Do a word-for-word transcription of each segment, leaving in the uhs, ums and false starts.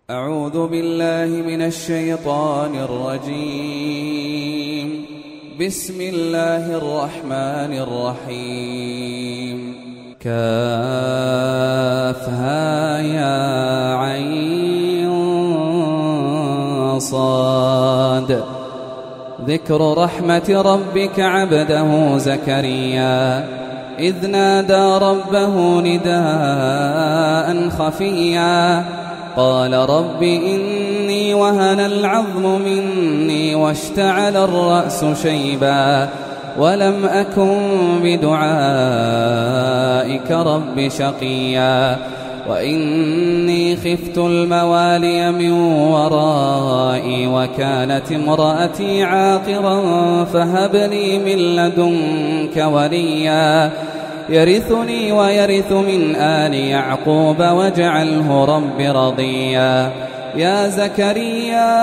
أعوذ بالله من الشيطان الرجيم. بسم الله الرحمن الرحيم. كافها يا عين صاد. ذكر رحمة ربك عبده زكريا إذ نادى ربه نداء خفيا قال رب إني وهن العظم مني واشتعل الرأس شيبا ولم أكن بدعائك رب شقيا وإني خفت الموالي من ورائي وكانت امرأتي عاقرا فهب لي من لدنك وليا يرثني ويرث من آل يعقوب واجعله رب رضيا. يا زكريا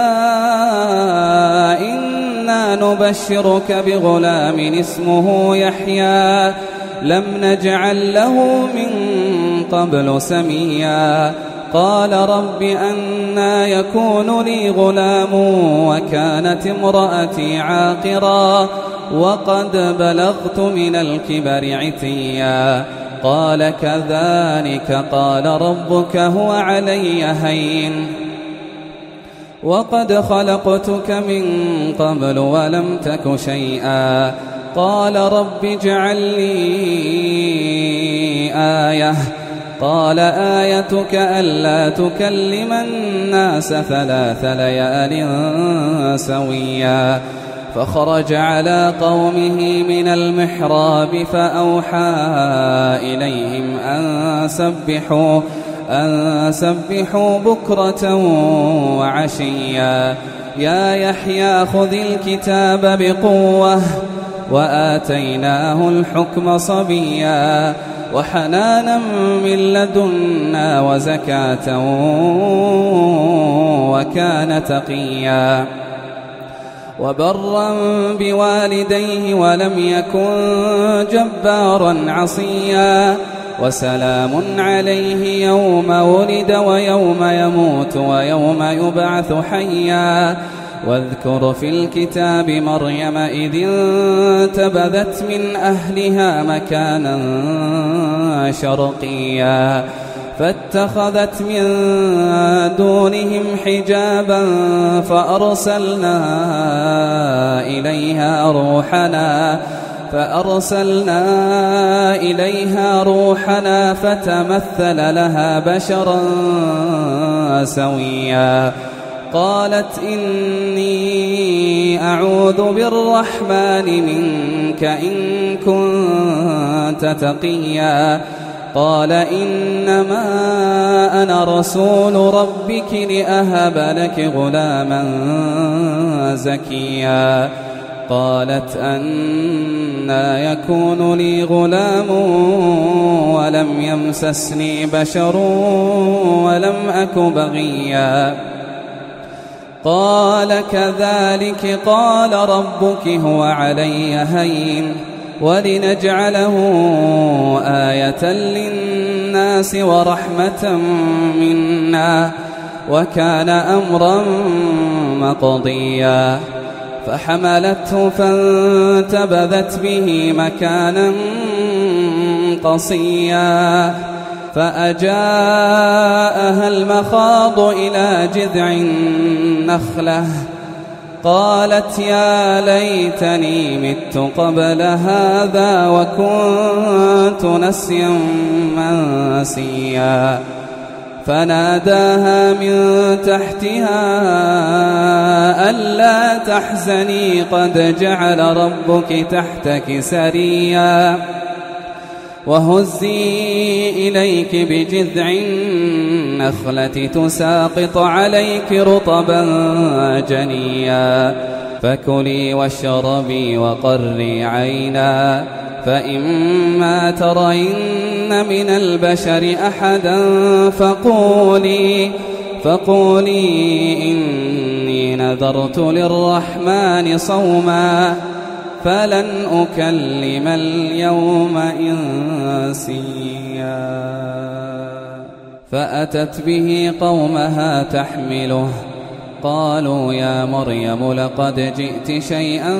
إنا نبشرك بغلام اسمه يحيى لم نجعل له من قبل سميا قال رب أنى يكون لي غلام وكانت امرأتي عاقرا وقد بلغت من الكبر عتيا قال كذلك قال ربك هو علي هين وقد خلقتك من قبل ولم تك شيئا قال رب اجعل لي آية قال آيتك ألا تكلم الناس ثلاث ليال سويا فخرج على قومه من المحراب فأوحى إليهم أن سبحوا أن سبحوا بكرة وعشيا يا يحيى خذ الكتاب بقوة وآتيناه الحكم صبيا وحنانا من لدنا وزكاة وكان تقيا وبرا بوالديه ولم يكن جبارا عصيا وسلام عليه يوم ولد ويوم يموت ويوم يبعث حيا واذكر في الكتاب مريم إذ انتبذت من أهلها مكانا شرقيا فاتخذت من دونهم حجابا فأرسلنا إليها روحنا فأرسلنا إليها روحنا فتمثل لها بشرا سويا قالت إني أعوذ بالرحمن منك إن كنت تقيا قال إنما أنا رسول ربك لأهب لك غلاما زكيا قالت أنى يكون لي غلام ولم يمسسني بشر ولم أك بغيا قال كذلك قال ربك هو علي هين ولنجعله آية للناس ورحمة منا وكان أمرا مقضيا فحملته فانتبذت به مكانا قصيا فأجاءها المخاض إلى جذع النخلة قالت يا ليتني مت قبل هذا وكنت نسيا منسيا فناداها من تحتها ألا تحزني قد جعل ربك تحتك سريا وهزي إليك بجذع النخلة تساقط عليك رطبا جنيا فكلي واشربي وقري عينا فإما ترين من البشر أحدا فقولي فقولي إني نذرت للرحمن صوما فلن أكلم اليوم إنسيا فأتت به قومها تحمله قالوا يا مريم لقد جئت شيئا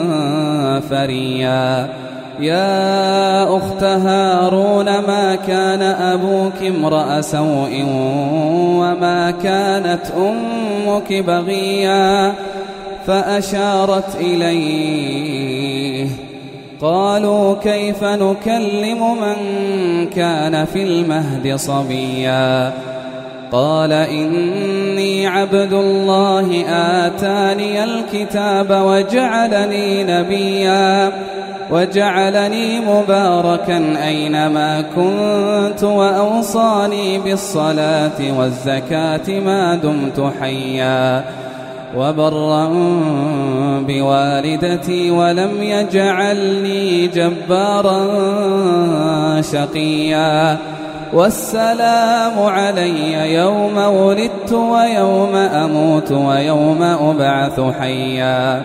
فريا يا أخت هارون ما كان أبوك امرأ سوء وما كانت أمك بغيا فأشارت إليه قالوا كيف نكلم من كان في المهد صبيا قال إني عبد الله آتاني الكتاب وجعلني نبيا وجعلني مباركا أينما كنت وأوصاني بالصلاة والزكاة ما دمت حيا وبرا بوالدتي ولم يجعلني جبارا شقيا والسلام علي يوم ولدت ويوم أموت ويوم أبعث حيا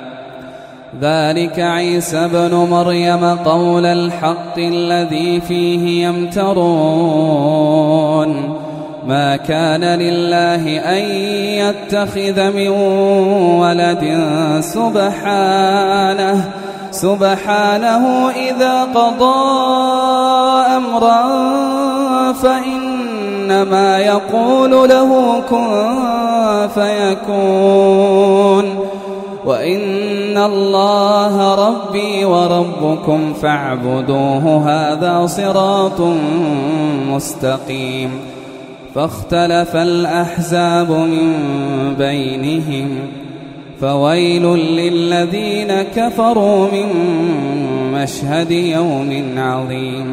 ذلك عيسى بن مريم قول الحق الذي فيه يمترون ما كان لله أن يتخذ من ولد سبحانه سبحانه إذا قضى أمرا فإنما يقول له كن فيكون وإن الله ربي وربكم فاعبدوه هذا صراط مستقيم فاختلف الأحزاب من بينهم فويل للذين كفروا من مشهد يوم عظيم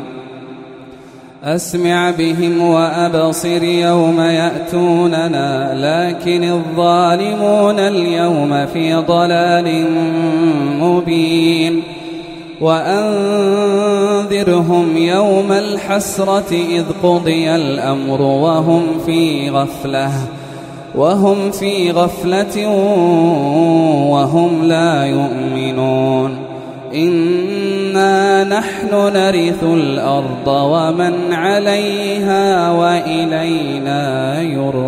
أسمع بهم وأبصر يوم يأتوننا لكن الظالمون اليوم في ضلال مبين وأنذرهم يوم الحسرة إذ قضي الأمر وهم في غفلة وهم في غفلة وهم لا يؤمنون إنا نحن نرث الأرض ومن عليها وإلينا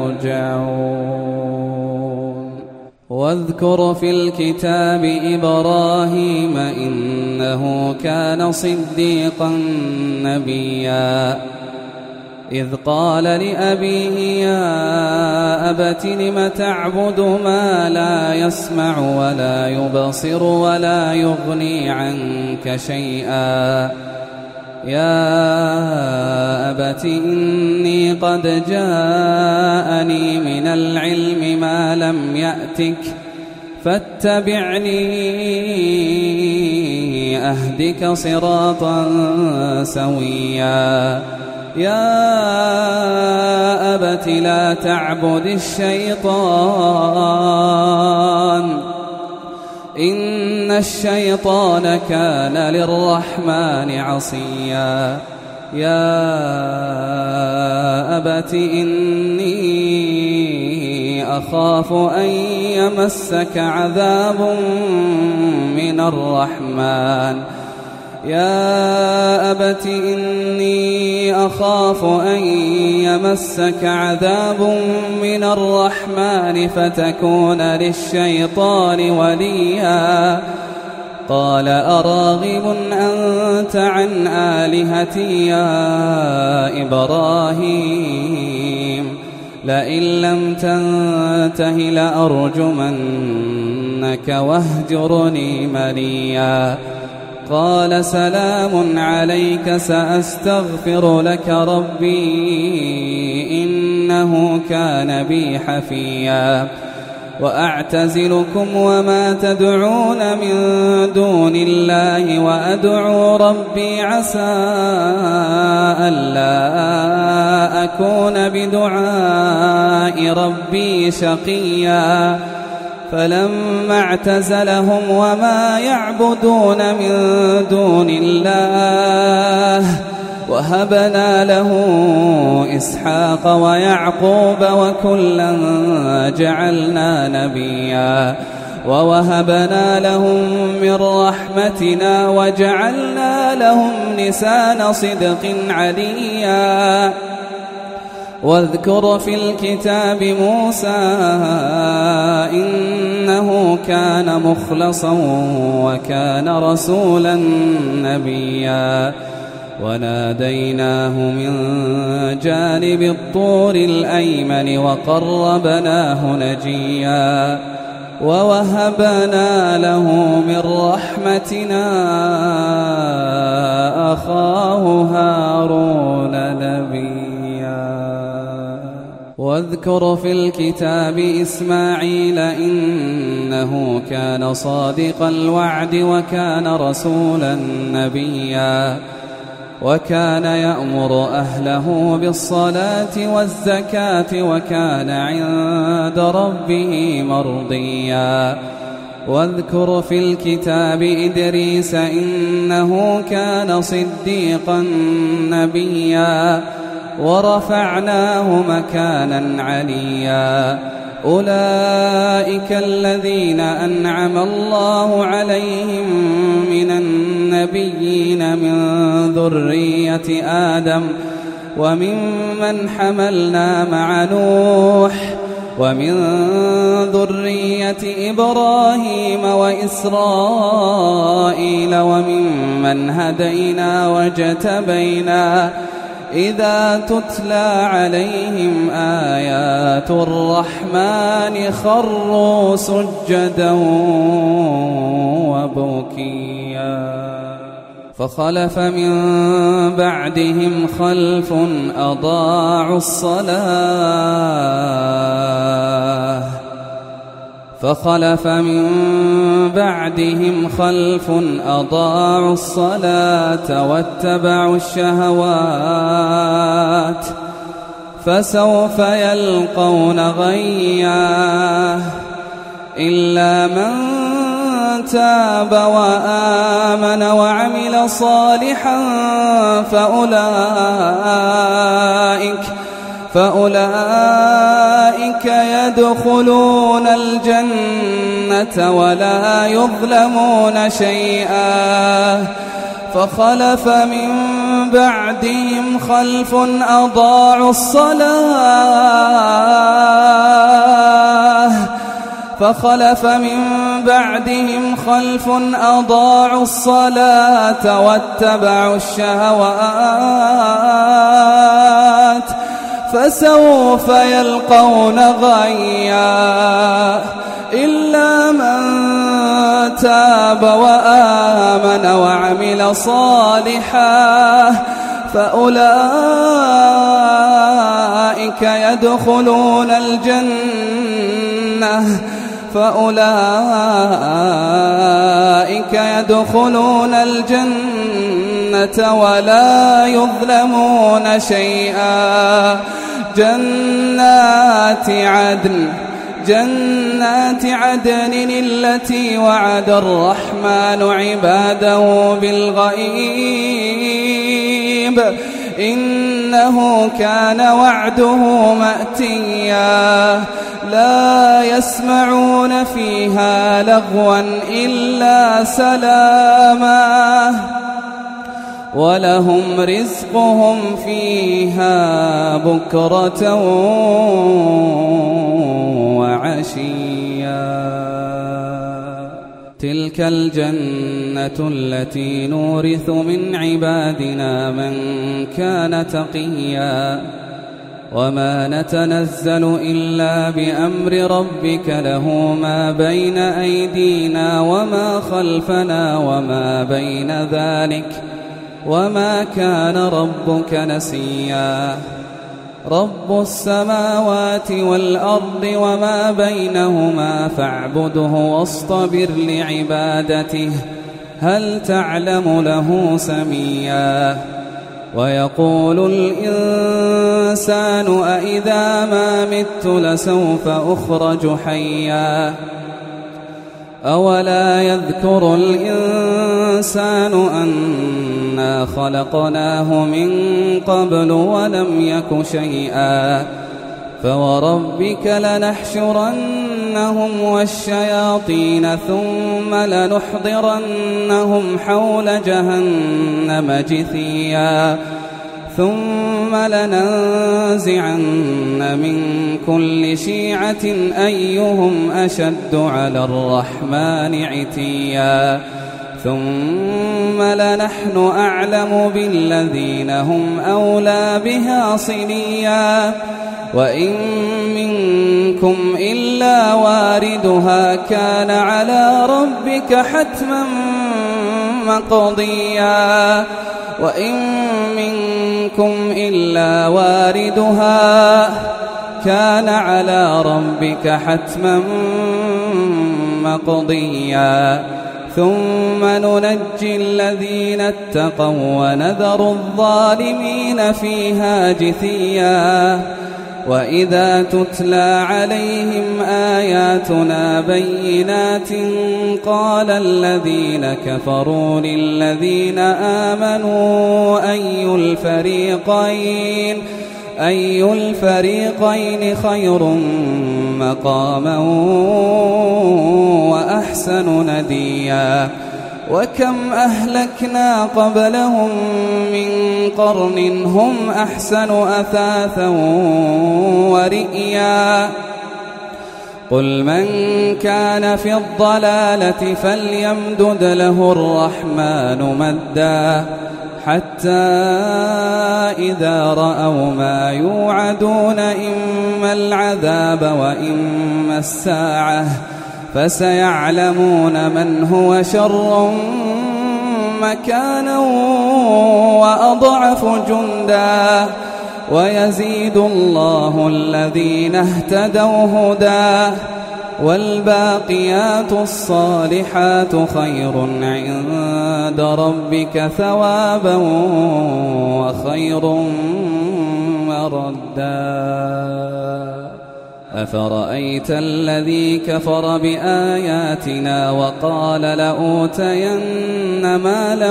يرجعون واذكر في الكتاب إبراهيم إنه كان صديقا نبيا إذ قال لأبيه يا أبت لم تعبد ما لا يسمع ولا يبصر ولا يغني عنك شيئا يا أبت إني قد جاءني من العلم ما لم يأتك فاتبعني أهدك صراطا سويا يا أبت لا تعبد الشيطان إن الشيطان كان للرحمن عصيا يا أبت إني أخاف أن يمسك عذاب من الرحمن يا أبت إني أخاف أن يمسك عذاب من الرحمن فتكون للشيطان وليا قال أراغب أنت عن آلهتي يا إبراهيم لئن لم تنته لأرجمنك واهجرني مليا قال سلام عليك سأستغفر لك ربي إنه كان بي حفيا وأعتزلكم وما تدعون من دون الله وأدعو ربي عسى ألا أكون بدعاء ربي شقيا فلما اعتزلهم وما يعبدون من دون الله وهبنا له إسحاق ويعقوب وكلا جعلنا نبيا ووهبنا لهم من رحمتنا وجعلنا لهم لسان صدق عليا واذكر في الكتاب موسى إنه كان مخلصا وكان رسولا نبيا وناديناه من جانب الطور الأيمن وقربناه نجيا ووهبنا له من رحمتنا أخاه هارون نبيا واذكر في الكتاب إسماعيل إنه كان صادق الوعد وكان رسولا نبيا وكان يأمر أهله بالصلاة والزكاة وكان عند ربه مرضيا واذكر في الكتاب إدريس إنه كان صديقا نبيا ورفعناه مكانا عليا أولئك الذين أنعم الله عليهم من النبيين من ذرية آدم وممن حملنا مع نوح ومن ذرية إبراهيم وإسرائيل وممن هدينا واجتبينا إذا تتلى عليهم آيات الرحمن خروا سجدا وبكيا فخلف من بعدهم خلف أضاعوا الصلاة فخلف من بعدهم خلف أضاعوا الصلاة واتبعوا الشهوات فسوف يلقون غيا إلا من تاب وآمن وعمل صالحا فأولئك فأولئك يدخلون الجنة ولا يظلمون شيئا فخلف من بعدهم خلف أضاعوا الصلاة فخلف من بعدهم خلف أضاعوا الصلاة واتبعوا الشهوات فسوف يلقون غيا إلا من تاب وآمن وعمل صالحا فأولئك يدخلون الجنة فأولئك يدخلون الجنة ولا يظلمون شيئا جنات عدن جنات عدن التي وعد الرحمن عباده بالغيب إنه كان وعده مأتيا لا يسمعون فيها لغوا إلا سلاما ولهم رزقهم فيها بكرة وعشيا تلك الجنة التي نورث من عبادنا من كان تقيا وما نتنزل إلا بأمر ربك له ما بين أيدينا وما خلفنا وما بين ذلك وما كان ربك نسيا رب السماوات والأرض وما بينهما فاعبده واصطبر لعبادته هل تعلم له سميا ويقول الإنسان أإذا ما مت لسوف أخرج حيا أولا يذكر الإنسان أنا خلقناه من قبل ولم يك شيئا فوربك لنحشرنهم والشياطين ثم لنحضرنهم حول جهنم جثيا ثم لننزعن من كل شيعة أيهم أشد على الرحمن عتيا ثم لنحن أعلم بالذين هم أولى بها صليا وإن منكم إلا واردها كان على ربك حتما مقضيا وإن منكم إلا واردها كان على ربك حتما مقضيا ثم ننجي الذين اتقوا ونذر الظالمين فيها جثيا وإذا تتلى عليهم آياتنا بينات قال الذين كفروا للذين آمنوا أي الفريقين أي الفريقين خير مقاما وأحسن نديا وكم أهلكنا قبلهم من قرن هم أحسن أثاثا ورئيا قل من كان في الضلالة فليمدد له الرحمن مدا حتى إذا رأوا ما يوعدون إما العذاب وإما الساعة فسيعلمون من هو شر مكانا وأضعف جندا ويزيد الله الذين اهتدوا هدى والباقيات الصالحات خير عند ربك ثوابا وخير مردا أفرأيت الذي كفر بآياتنا وقال لأوتين مالا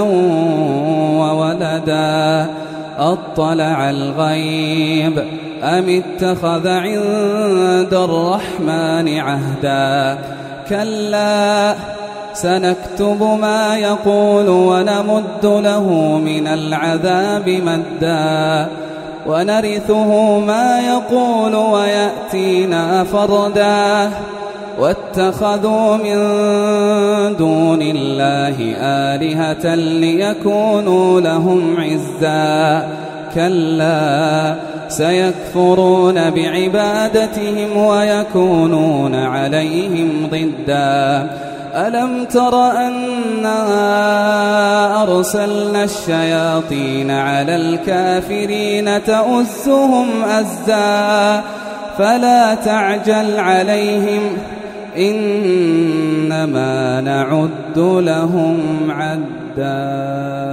وولدا أطلع الغيب أم اتخذ عند الرحمن عهدا كلا سنكتب ما يقول ونمد له من العذاب مدا ونرثه ما يقول ويأتينا فردا واتخذوا من دون الله آلهة ليكونوا لهم عزا كلا سيكفرون بعبادتهم ويكونون عليهم ضدا ألم تر أنا أرسلنا الشياطين على الكافرين تؤزهم أزا فلا تعجل عليهم إنما نعد لهم عدا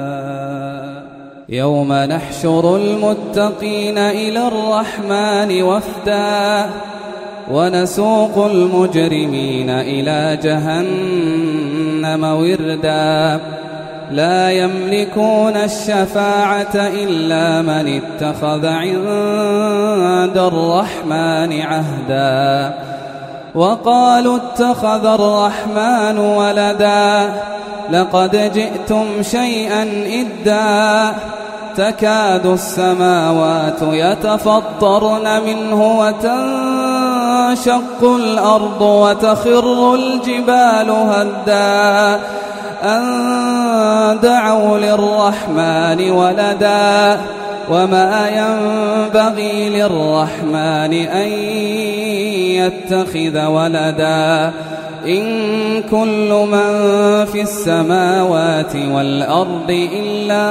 يوم نحشر المتقين إلى الرحمن وفدا ونسوق المجرمين إلى جهنم وردا لا يملكون الشفاعة إلا من اتخذ عند الرحمن عهدا وقالوا اتخذ الرحمن ولدا لقد جئتم شيئا إدا تكاد السماوات يتفطرن منه وتنشق الأرض وتخر الجبال هدا أن دعوا للرحمن ولدا وما ينبغي للرحمن أن يتخذ ولدا إن كل من في السماوات والأرض إلا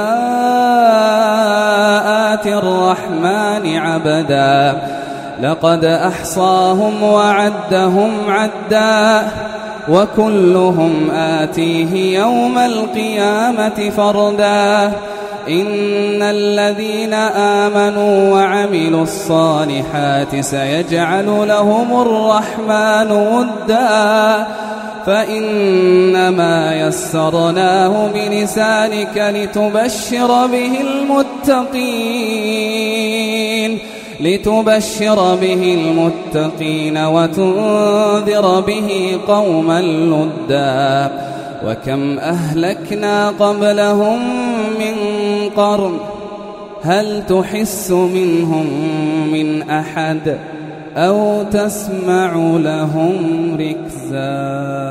آتي الرحمن عبدا لقد أحصاهم وعدهم عدا وكلهم آتيه يوم القيامة فردا إن الذين آمنوا وعملوا الصالحات سيجعل لهم الرحمن ودا فإنما يسرناه بلسانك لتبشر به المتقين لتبشر به المتقين وتنذر به قوما لدا وكم أهلكنا قبلهم من قرن هل تحس منهم من أحد أو تسمع لهم ركزا.